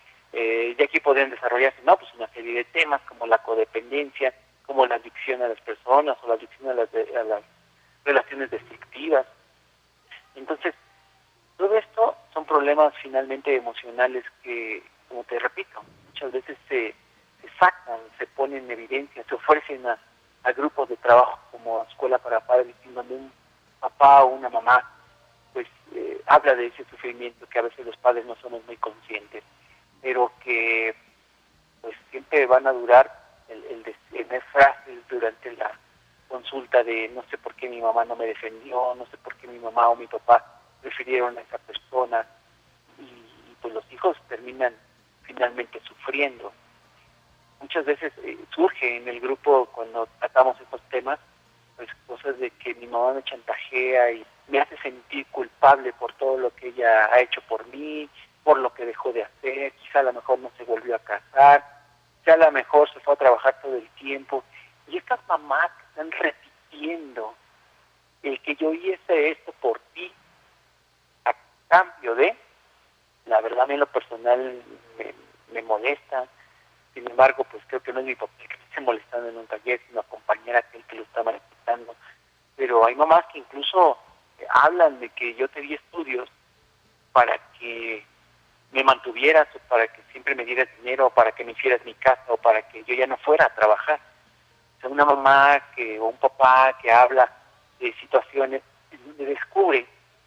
Y aquí podrían desarrollarse, ¿no? Pues una serie de temas como la codependencia, como la adicción a las personas o la adicción a las relaciones destructivas. Entonces, todo esto son problemas finalmente emocionales que, como te repito, muchas veces se sacan, se ponen en evidencia, se ofrecen a grupos de trabajo como Escuela para Padres, en donde un papá o una mamá pues habla de ese sufrimiento que a veces los padres no somos muy conscientes, pero que pues siempre van a durar el tener frases durante la consulta de no sé por qué mi mamá no me defendió, no sé por qué mi mamá o mi papá prefirieron a esa persona, y pues los hijos terminan finalmente sufriendo. Muchas veces surge en el grupo, cuando tratamos estos temas, pues cosas de que mi mamá me chantajea y me hace sentir culpable por todo lo que ella ha hecho por mí, por lo que dejó de hacer, quizá a lo mejor no se volvió a casar, quizá a lo mejor se fue a trabajar todo el tiempo. Y estas mamás que están repitiendo el que yo hice esto por ti, a cambio de, la verdad a mí en lo personal me molesta. Sin embargo, pues creo que no es mi papá que esté molestando en un taller, sino a compañera que lo está manifestando. Pero hay mamás que incluso hablan de que yo te di estudios para que me mantuvieras, o para que siempre me dieras dinero, o para que me hicieras mi casa, o para que yo ya no fuera a trabajar. O sea, una mamá o un papá que habla de situaciones donde descubre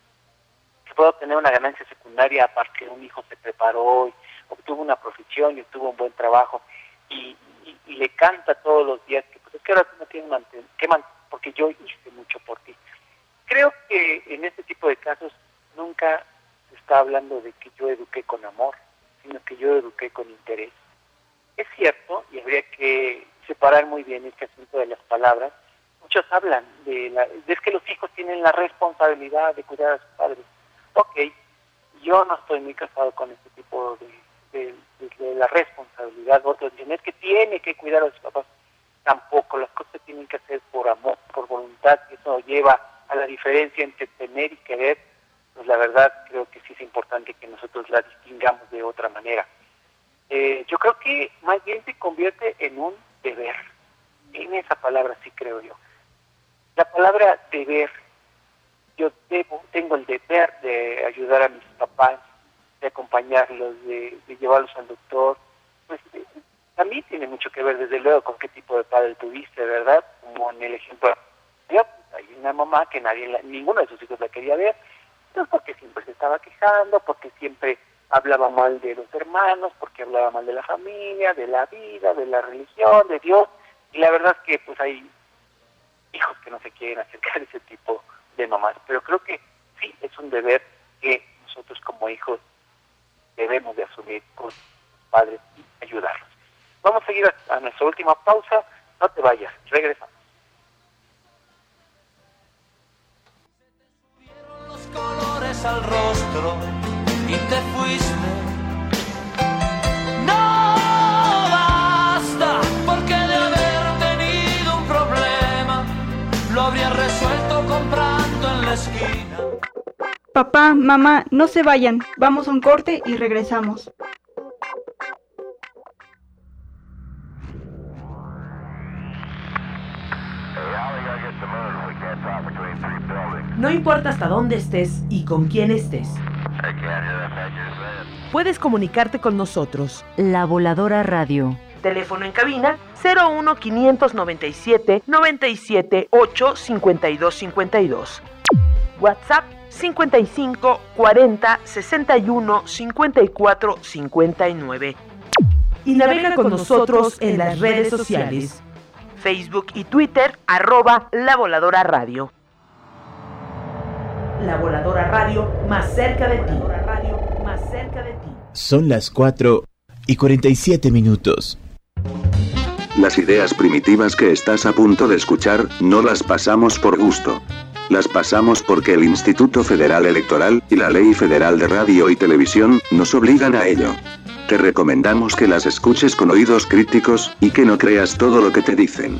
que puedo tener una ganancia secundaria aparte de un hijo se preparó, y obtuvo una profesión y obtuvo un buen trabajo, y le canta todos los días que pues es que ahora tú no tienes que mantener porque yo hice mucho por ti. Creo que en este tipo de casos nunca se está hablando de que yo eduqué con amor, sino que yo eduqué con interés. Es cierto, y habría que separar muy bien este asunto de las palabras. Muchos hablan de que los hijos tienen la responsabilidad de cuidar a sus padres. Ok, yo no estoy muy casado con este tipo de la responsabilidad. Otros dicen, es que tiene que cuidar a sus papás. Tampoco, las cosas tienen que hacer por amor, por voluntad, y eso lleva a la diferencia entre tener y querer. Pues la verdad creo que sí es importante que nosotros la distingamos de otra manera. Yo creo que más bien se convierte en un deber. En esa palabra sí creo yo. La palabra deber, yo tengo el deber de ayudar a mis papás, de acompañarlos, de llevarlos al doctor. Pues también tiene mucho que ver, desde luego, con qué tipo de padre tuviste, ¿verdad? Como en el ejemplo, hay una mamá que ninguno de sus hijos la quería ver, pues porque siempre se estaba quejando, porque siempre hablaba mal de los hermanos, porque hablaba mal de la familia, de la vida, de la religión, de Dios, y la verdad es que pues hay hijos que no se quieren acercar a ese tipo de mamás, pero creo que sí es un deber que nosotros como hijos debemos de asumir con los padres y ayudarlos. Vamos a seguir a nuestra última pausa, no te vayas, regresamos. Los colores al rostro y te fuiste. No basta, porque de haber tenido un problema lo habría resuelto comprando en la esquina. Papá, mamá, no se vayan, vamos a un corte y regresamos. No importa hasta dónde estés y con quién estés. Puedes comunicarte con nosotros. La Voladora Radio. Teléfono en cabina 01 597 97 8 52 52. WhatsApp 55 40 61 54 59. Y navega con nosotros en las redes sociales. Facebook y Twitter, @La Voladora Radio. La Voladora Radio, más cerca de ti. Son las 4:47. Las ideas primitivas que estás a punto de escuchar, no las pasamos por gusto. Las pasamos porque el Instituto Federal Electoral y la Ley Federal de Radio y Televisión nos obligan a ello. Te recomendamos que las escuches con oídos críticos, y que no creas todo lo que te dicen.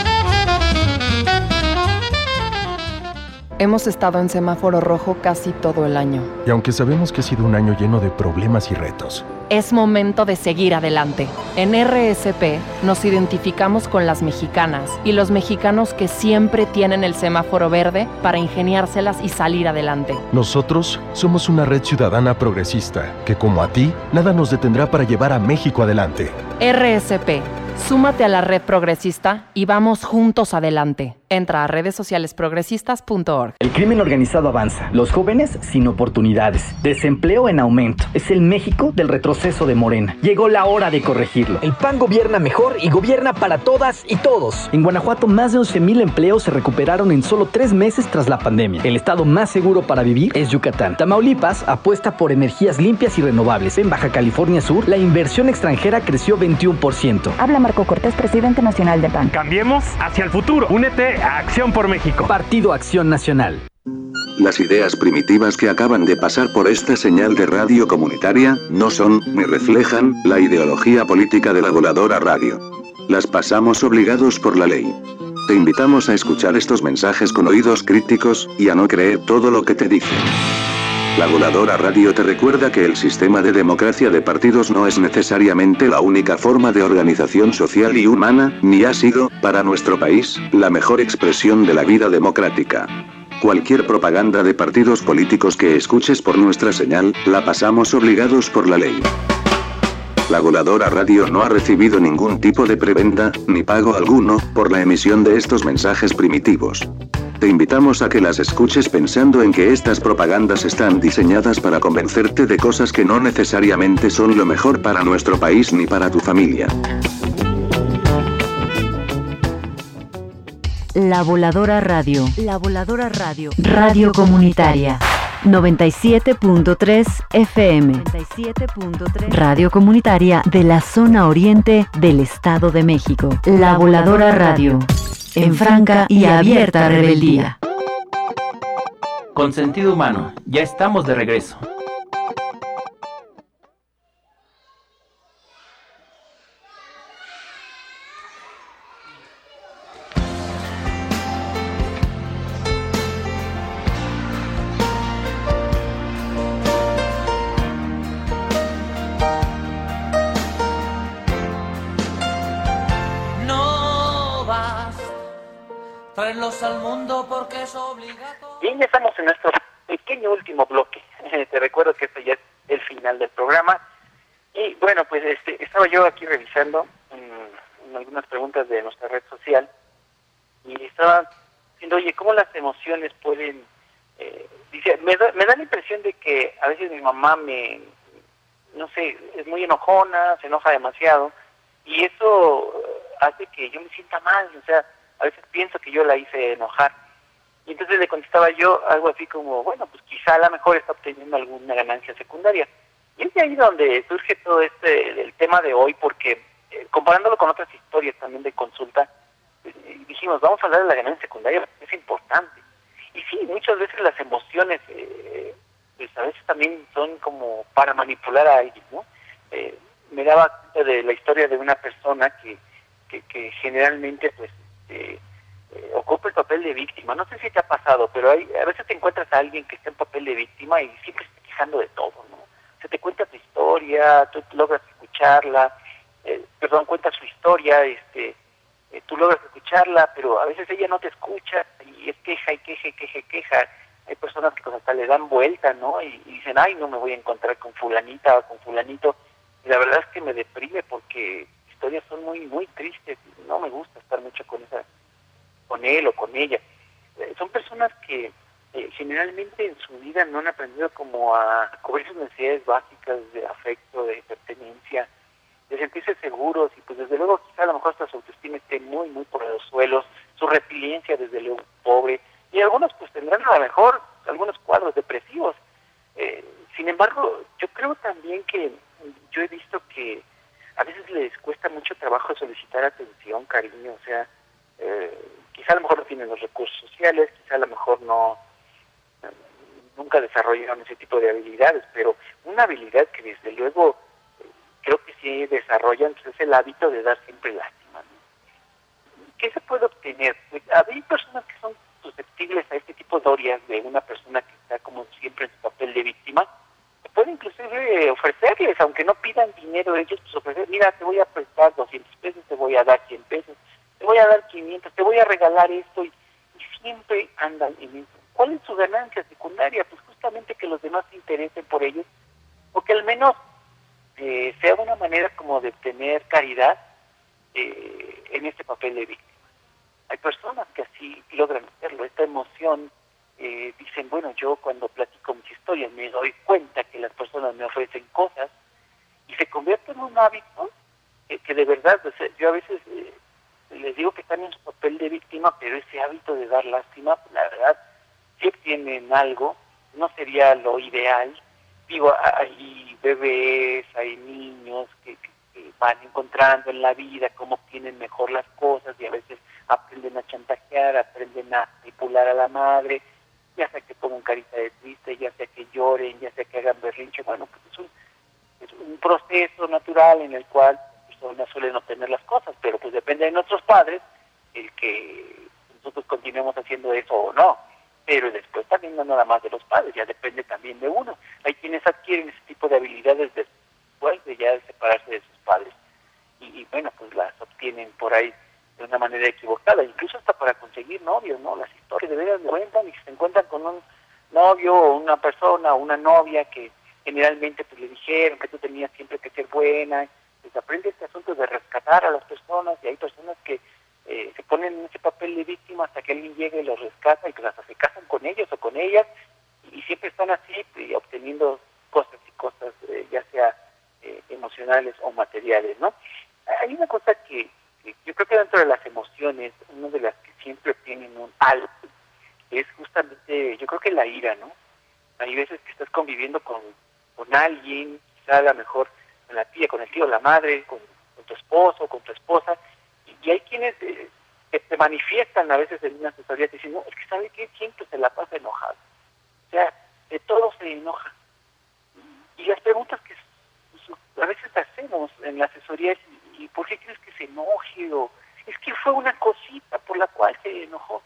Hemos estado en semáforo rojo casi todo el año. Y aunque sabemos que ha sido un año lleno de problemas y retos, es momento de seguir adelante. En RSP nos identificamos con las mexicanas y los mexicanos que siempre tienen el semáforo verde para ingeniárselas y salir adelante. nosotros somos una red ciudadana progresista que, como a ti, nada nos detendrá para llevar a México adelante. RSP, súmate a la red progresista y vamos juntos adelante. Entra a redessocialesprogresistas.org. El crimen organizado avanza, los jóvenes sin oportunidades, desempleo en aumento. Es el México del retroceso de Morena. Llegó la hora de corregirlo. El PAN gobierna mejor y gobierna para todas y todos. En Guanajuato, más de 11,000 empleos se recuperaron en solo 3 meses tras la pandemia. El estado más seguro para vivir es Yucatán. Tamaulipas apuesta por energías limpias y renovables. En Baja California Sur, la inversión extranjera creció 21%. Habla Marco Cortés, presidente nacional de PAN. Cambiemos hacia el futuro. Únete a Acción por México. Partido Acción Nacional. Las ideas primitivas que acaban de pasar por esta señal de radio comunitaria, no son, ni reflejan, la ideología política de la Voladora Radio. Las pasamos obligados por la ley. Te invitamos a escuchar estos mensajes con oídos críticos, y a no creer todo lo que te dicen. La Voladora Radio te recuerda que el sistema de democracia de partidos no es necesariamente la única forma de organización social y humana, ni ha sido, para nuestro país, la mejor expresión de la vida democrática. Cualquier propaganda de partidos políticos que escuches por nuestra señal, la pasamos obligados por la ley. La Voladora Radio no ha recibido ningún tipo de prebenda, ni pago alguno, por la emisión de estos mensajes primitivos. Te invitamos a que las escuches pensando en que estas propagandas están diseñadas para convencerte de cosas que no necesariamente son lo mejor para nuestro país ni para tu familia. La Voladora Radio. La Voladora Radio. Radio comunitaria. 97.3 FM. 97.3. Radio comunitaria de la zona oriente del Estado de México. La Voladora Radio. En franca y abierta rebeldía. Con sentido humano, ya estamos de regreso. Traerlos al mundo porque es obligatorio. Bien, ya estamos en nuestro pequeño último bloque. Te recuerdo que esto ya es el final del programa. Y bueno, pues estaba yo aquí revisando en algunas preguntas de nuestra red social y estaba diciendo, oye, ¿cómo las emociones pueden...? Dice, me da la impresión de que a veces mi mamá no sé, es muy enojona, se enoja demasiado y eso hace que yo me sienta mal, o sea, a veces pienso que yo la hice enojar. Y entonces le contestaba yo algo así como, bueno, pues quizá a lo mejor está obteniendo alguna ganancia secundaria. Y es de ahí donde surge todo el tema de hoy, porque comparándolo con otras historias también de consulta, dijimos, vamos a hablar de la ganancia secundaria, porque es importante. Y sí, muchas veces las emociones, pues a veces también son como para manipular a alguien, ¿no? Me daba cuenta de la historia de una persona que generalmente, pues, ocupa el papel de víctima. No sé si te ha pasado, pero a veces te encuentras a alguien que está en papel de víctima y siempre está quejando de todo, ¿no? Se te cuenta tu historia, tú logras escucharla, cuenta su historia, tú logras escucharla, pero a veces ella no te escucha y y es queja y queja. Hay personas que hasta le dan vuelta, ¿no? Y dicen, ay, no me voy a encontrar con fulanita o con fulanito. Y la verdad es que me deprime porque historias son muy, muy tristes. No me gusta estar mucho con él o con ella. Son personas que generalmente en su vida no han aprendido como a cubrir sus necesidades básicas de afecto, de pertenencia, de sentirse seguros, y pues desde luego quizá a lo mejor hasta su autoestima esté muy, muy por los suelos, su resiliencia desde luego pobre, y algunos pues tendrán a lo mejor algunos cuadros depresivos. Sin embargo, yo creo también que yo he visto que a veces les cuesta mucho trabajo solicitar atención, cariño, o sea, quizá a lo mejor no tienen los recursos sociales, quizá a lo mejor nunca desarrollaron ese tipo de habilidades, pero una habilidad que desde luego creo que sí desarrollan pues, es el hábito de dar siempre lástima, ¿no? ¿Qué se puede obtener? Pues hay personas que son susceptibles a este tipo de historias de una persona que está como siempre en su papel de víctima. Se puede inclusive ofrecerles, aunque no pidan dinero ellos, pues ofrecer, mira, te voy a prestar 200 pesos, te voy a dar 100 pesos, te voy a dar 500, te voy a regalar esto, y siempre andan en eso. ¿Cuál es su ganancia secundaria? Pues justamente que los demás se interesen por ellos, porque al menos sea una manera como de obtener caridad en este papel de víctima. Hay personas que así logran hacerlo, esta emoción, dicen, bueno, yo cuando platico mis historias me doy cuenta que las personas me ofrecen cosas, y se convierte en un hábito que de verdad, o sea, yo a veces les digo que están en su papel de víctima, pero ese hábito de dar lástima, la verdad, si obtienen algo, no sería lo ideal. Digo, hay bebés, hay niños que van encontrando en la vida cómo obtienen mejor las cosas, y a veces aprenden a chantajear, aprenden a manipular a la madre, ya sea que pongan carita de triste, ya sea que lloren, ya sea que hagan berrinche. Bueno, pues es un proceso natural en el cual las personas suelen obtener las cosas, pero pues depende de nuestros padres el que nosotros continuemos haciendo eso o no. Pero después también no nada más de los padres, ya depende también de uno. Hay quienes adquieren ese tipo de habilidades después de ya separarse de sus padres. Y bueno, pues las obtienen por ahí de una manera equivocada, incluso hasta para conseguir novios, ¿no? Las historias de veras cuentan y se encuentran con un novio o una persona o una novia que generalmente pues le dijeron que tú tenías siempre que ser buena. Pues aprende este asunto de rescatar a las personas, y hay personas que se ponen en ese papel de víctima hasta que alguien llega y los rescata, y pues hasta se casan con ellos o con ellas, y siempre están así obteniendo cosas y cosas, ya sea emocionales o materiales, ¿no? Hay una cosa que yo creo que dentro de las emociones, una de las que siempre tienen un algo, es justamente, yo creo que la ira, ¿no? Hay veces que estás conviviendo con alguien, quizá a lo mejor con la tía, con el tío, la madre, con tu esposo, con tu esposa, y hay quienes que te manifiestan a veces en una asesoría, te dicen, no, es que ¿sabe qué? Siempre se la pasa enojado. O sea, de todo se enoja. Y las preguntas que a veces hacemos en la asesoría es, ¿y por qué crees que se enoje? O es que fue una cosita por la cual se enojó.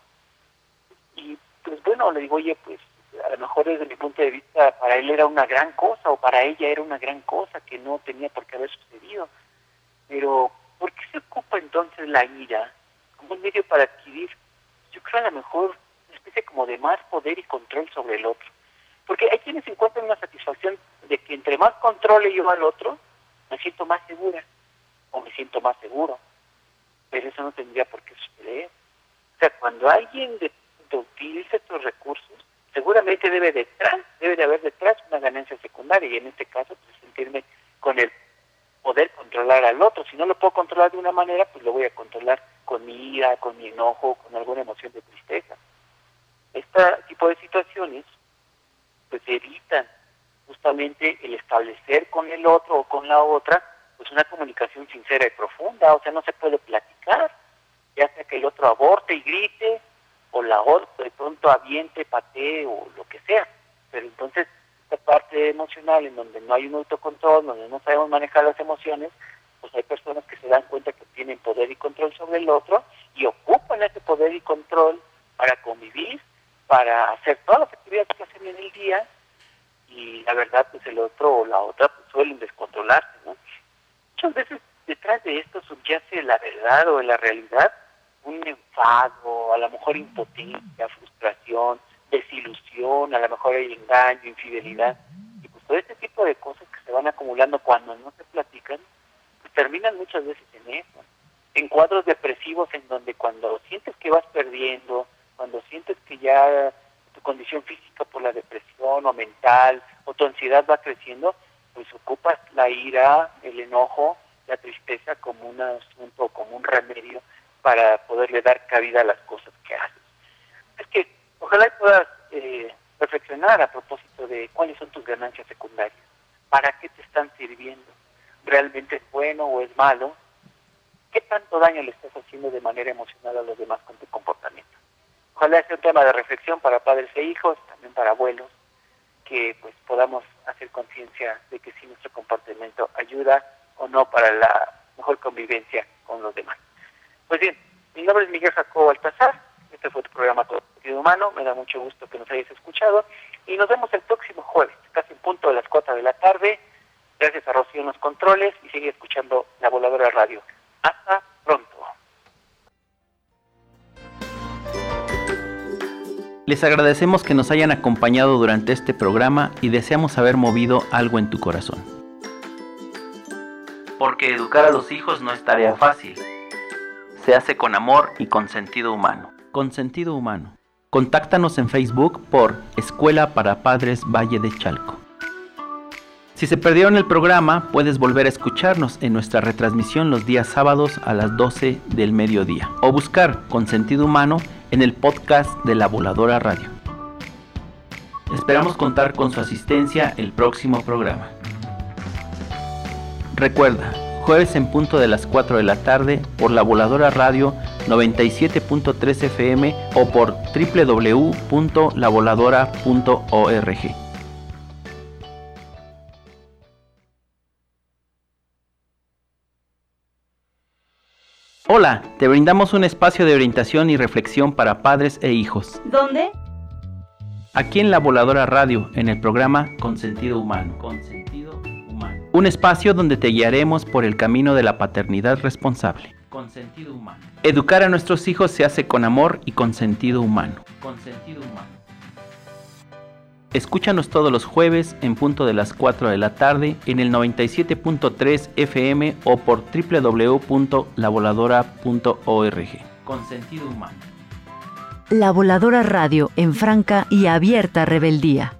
Y pues bueno, le digo, oye, pues a lo mejor desde mi punto de vista para él era una gran cosa, o para ella era una gran cosa que no tenía por qué haber sucedido. Pero ¿por qué se ocupa entonces la ira como un medio para adquirir, yo creo, a lo mejor una especie como de más poder y control sobre el otro? Porque hay quienes encuentran una satisfacción de que entre más controle yo al otro, me siento más segura o me siento más seguro. Pero eso no tendría por qué suceder. O sea, cuando alguien utiliza estos recursos, seguramente debe de haber detrás una ganancia secundaria, y en este caso pues sentirme con el poder controlar al otro. Si no lo puedo controlar de una manera, pues lo voy a controlar con mi ira, con mi enojo, con alguna emoción de tristeza. Este tipo de situaciones pues evitan justamente el establecer con el otro o con la otra pues una comunicación sincera y profunda. O sea, no se puede platicar, ya sea que el otro aborte y grite, o la otra de pronto aviente, patee o lo que sea. Pero entonces esta parte emocional en donde no hay un autocontrol, donde no sabemos manejar las emociones, pues hay personas que se dan cuenta que tienen poder y control sobre el otro y ocupan ese poder y control para convivir, para hacer todas las actividades que hacen en el día, y la verdad pues el otro o la otra pues suelen descontrolarse, ¿no? Muchas veces detrás de esto subyace la verdad o la realidad un enfado, a lo mejor impotencia, frustración, desilusión, a lo mejor hay engaño, infidelidad, y pues todo este tipo de cosas que se van acumulando cuando no se platican, pues terminan muchas veces en eso, en cuadros depresivos en donde cuando sientes que vas perdiendo, cuando sientes que ya tu condición física por la depresión o mental o tu ansiedad va creciendo, pues ocupas la ira, el enojo, la tristeza como un asunto, como un remedio para poderle dar cabida a las cosas que haces. Es que ojalá puedas reflexionar a propósito de cuáles son tus ganancias secundarias, para qué te están sirviendo, realmente es bueno o es malo, qué tanto daño le estás haciendo de manera emocional a los demás con tu comportamiento. Ojalá sea un tema de reflexión para padres e hijos, también para abuelos, que pues podamos hacer conciencia de que si nuestro comportamiento ayuda o no para la mejor convivencia con los demás. Pues bien, mi nombre es Miguel Jacobo Baltazar, este fue tu programa Todo Sentido Humano, me da mucho gusto que nos hayas escuchado y nos vemos el próximo jueves, casi en punto de las 4 de la tarde. Gracias a Rocío en los controles y sigue escuchando La Voladora Radio. Hasta pronto. Les agradecemos que nos hayan acompañado durante este programa y deseamos haber movido algo en tu corazón. Porque educar a los hijos no es tarea fácil. Se hace con amor y con sentido humano. Con sentido humano. Contáctanos en Facebook por Escuela para Padres Valle de Chalco. Si se perdieron el programa, puedes volver a escucharnos en nuestra retransmisión los días sábados a las 12 del mediodía o buscar Con Sentido Humano en el podcast de La Voladora Radio. Esperamos contar con su asistencia el próximo programa. Recuerda, jueves en punto de las 4 de la tarde por La Voladora Radio 97.3 FM o por www.lavoladora.org. Hola, te brindamos un espacio de orientación y reflexión para padres e hijos. ¿Dónde? Aquí en La Voladora Radio, en el programa Con Sentido Humano. Con Sentido Humano. Un espacio donde te guiaremos por el camino de la paternidad responsable. Con Sentido Humano. Educar a nuestros hijos se hace con amor y con sentido humano. Con Sentido Humano. Escúchanos todos los jueves en punto de las 4 de la tarde en el 97.3 FM o por www.lavoladora.org. Con sentido humano. La Voladora Radio en franca y abierta rebeldía.